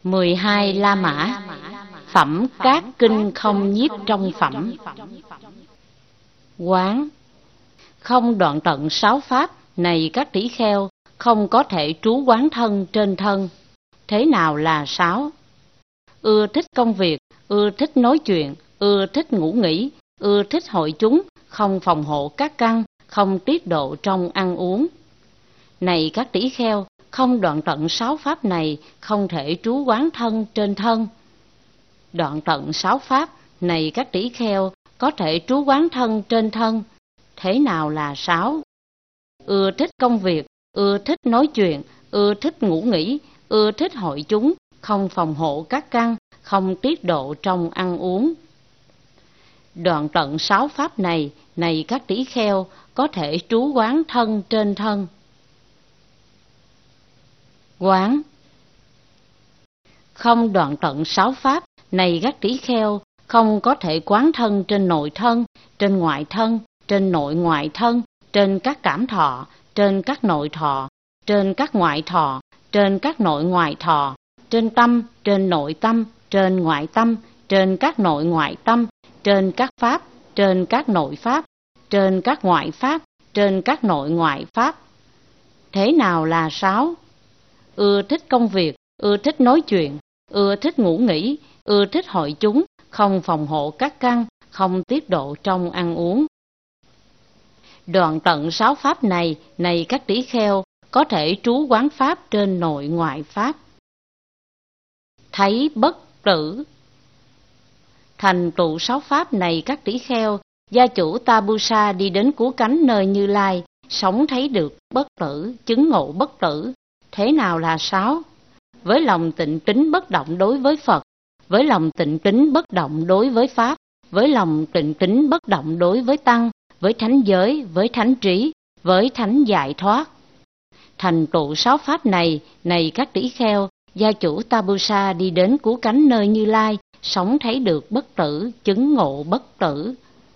12 La Mã. Phẩm các kinh không nhiếp trong phẩm. Quán. Không đoạn tận 6 pháp, này các tỷ kheo, không có thể trú quán thân trên thân. Thế nào là 6? Ưa thích công việc, ưa thích nói chuyện, ưa thích ngủ nghỉ, ưa thích hội chúng, không phòng hộ các căn, không tiết độ trong ăn uống. Này các tỷ kheo, không đoạn tận 6 pháp này, không thể trú quán thân trên thân. Đoạn tận 6 pháp, này các tỷ kheo, có thể trú quán thân trên thân. Thế nào là 6? Ưa thích công việc, ưa thích nói chuyện, ưa thích ngủ nghỉ, ưa thích hội chúng, không phòng hộ các căn, không tiết độ trong ăn uống. Đoạn tận 6 pháp này, này các tỷ kheo, có thể trú quán thân trên thân. Quán. Không đoạn tận 6 pháp, này các tỷ kheo, không có thể quán thân trên nội thân, trên ngoại thân, trên nội ngoại thân, trên các cảm thọ, trên các nội thọ, trên các ngoại thọ, trên các nội ngoại thọ, trên tâm, trên nội tâm, trên ngoại tâm, trên các nội ngoại tâm, trên các pháp, trên các nội pháp, trên các ngoại pháp, trên các nội ngoại pháp. Thế nào là 6? Ưa thích công việc, ưa thích nói chuyện, ưa thích ngủ nghỉ, ưa thích hội chúng, không phòng hộ các căn, không tiết độ trong ăn uống. Đoạn tận 6 pháp này, này các tỷ kheo, có thể trú quán pháp trên nội ngoại pháp. Thấy bất tử. Thành tựu 6 pháp này các tỷ kheo, gia chủ Tabusa đi đến cứu cánh nơi Như Lai, sống thấy được bất tử, chứng ngộ bất tử. Thế nào là 6? Với lòng tịnh tín bất động đối với Phật, với lòng tịnh tín bất động đối với Pháp, với lòng tịnh tín bất động đối với Tăng, với thánh giới, với thánh trí, với thánh giải thoát. Thành tựu 6 pháp này, này các tỷ kheo, gia chủ Tabusa đi đến cứu cánh nơi Như Lai, sống thấy được bất tử, chứng ngộ bất tử.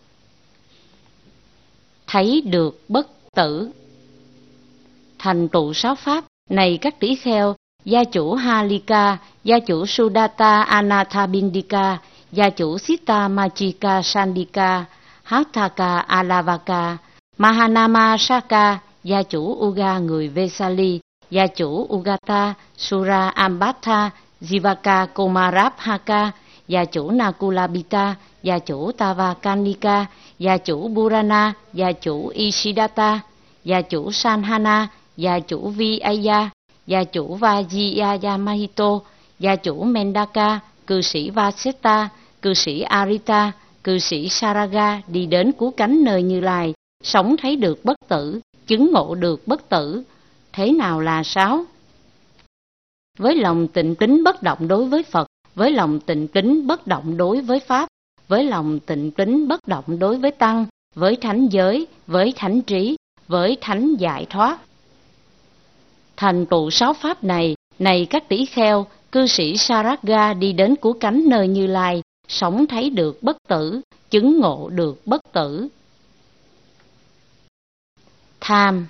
Thấy được bất tử. Thành tựu 6 pháp, này các tỷ kheo, gia chủ Halika, gia chủ Sudatta Anathabindika, gia chủ Sita Machika Sandika, Hattaka Alavaka, Mahanama Saka, gia chủ Uga người Vesali, gia chủ Ugata, Sura Ambata, Jivaka Komarabhaka, gia chủ Nakulabita, gia chủ Tavakanika, gia chủ Burana, gia chủ Isidatta, gia chủ Sanhana, gia chủ Viaya, gia chủ Vajiyayamahito, gia chủ Mendaka, cư sĩ Vasetta, cư sĩ Arita, cư sĩ Saraga đi đến cứu cánh nơi Như Lai, sống thấy được bất tử, chứng ngộ được bất tử. Thế nào là 6? Với lòng tịnh tín bất động đối với Phật, với lòng tịnh tín bất động đối với Pháp, với lòng tịnh tín bất động đối với Tăng, với thánh giới, với thánh trí, với thánh giải thoát. Thành tựu 6 pháp này, này các tỷ kheo, cư sĩ Saraga đi đến cứu cánh nơi Như Lai, sống thấy được bất tử, chứng ngộ được bất tử. Tham.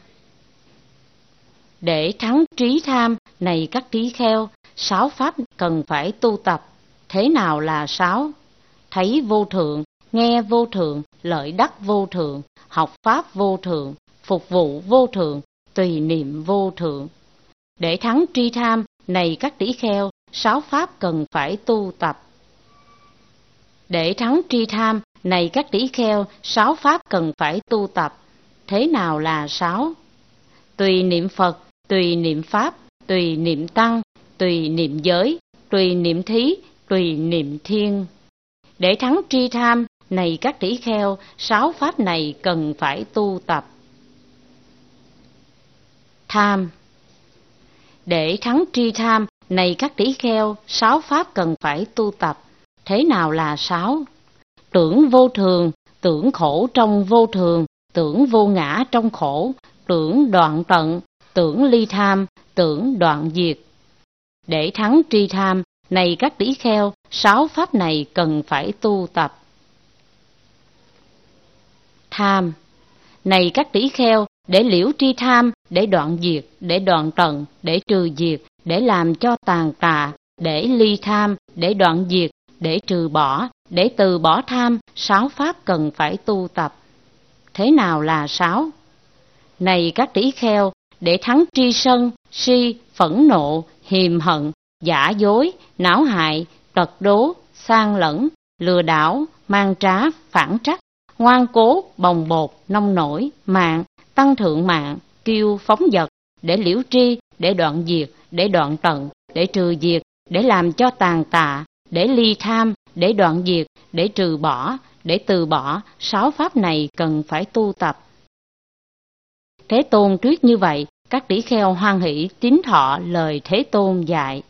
Để thắng trí tham, này các tỷ kheo, 6 pháp cần phải tu tập. Thế nào là 6? Thấy vô thượng, nghe vô thượng, lợi đắc vô thượng, học pháp vô thượng, phục vụ vô thượng, tùy niệm vô thượng. Để thắng tri tham, này các tỷ kheo, 6 pháp cần phải tu tập. Để thắng tri tham, này các tỷ kheo, 6 pháp cần phải tu tập. Thế nào là 6? Tùy niệm Phật, tùy niệm Pháp, tùy niệm Tăng, tùy niệm giới, tùy niệm thí, tùy niệm thiên. Để thắng tri tham, này các tỷ kheo, 6 pháp này cần phải tu tập. Tham. Để thắng tri tham, này các tỷ kheo, 6 pháp cần phải tu tập. Thế nào là 6? Tưởng vô thường, tưởng khổ trong vô thường, tưởng vô ngã trong khổ, tưởng đoạn tận, tưởng ly tham, tưởng đoạn diệt. Để thắng tri tham, này các tỷ kheo, 6 pháp này cần phải tu tập. Tham. Này các tỷ kheo, để liễu tri tham, để đoạn diệt, để đoạn tận, để trừ diệt, để làm cho tàn tạ, để ly tham, để đoạn diệt, để trừ bỏ, để từ bỏ tham, 6 pháp cần phải tu tập. Thế nào là 6? Này các tỷ kheo, để thắng tri sân, si, phẫn nộ, hiềm hận, giả dối, não hại, tật đố, sang lẫn, lừa đảo, mang trá, phản trắc, ngoan cố, bồng bột, nông nổi, mạng, tăng thượng mạng, kiêu, phóng dật, để liễu tri, để đoạn diệt, để đoạn tận, để trừ diệt, để làm cho tàn tạ, để ly tham, để đoạn diệt, để trừ bỏ, để từ bỏ, 6 pháp này cần phải tu tập. Thế Tôn thuyết như vậy, các tỷ kheo hoan hỷ tín thọ lời Thế Tôn dạy.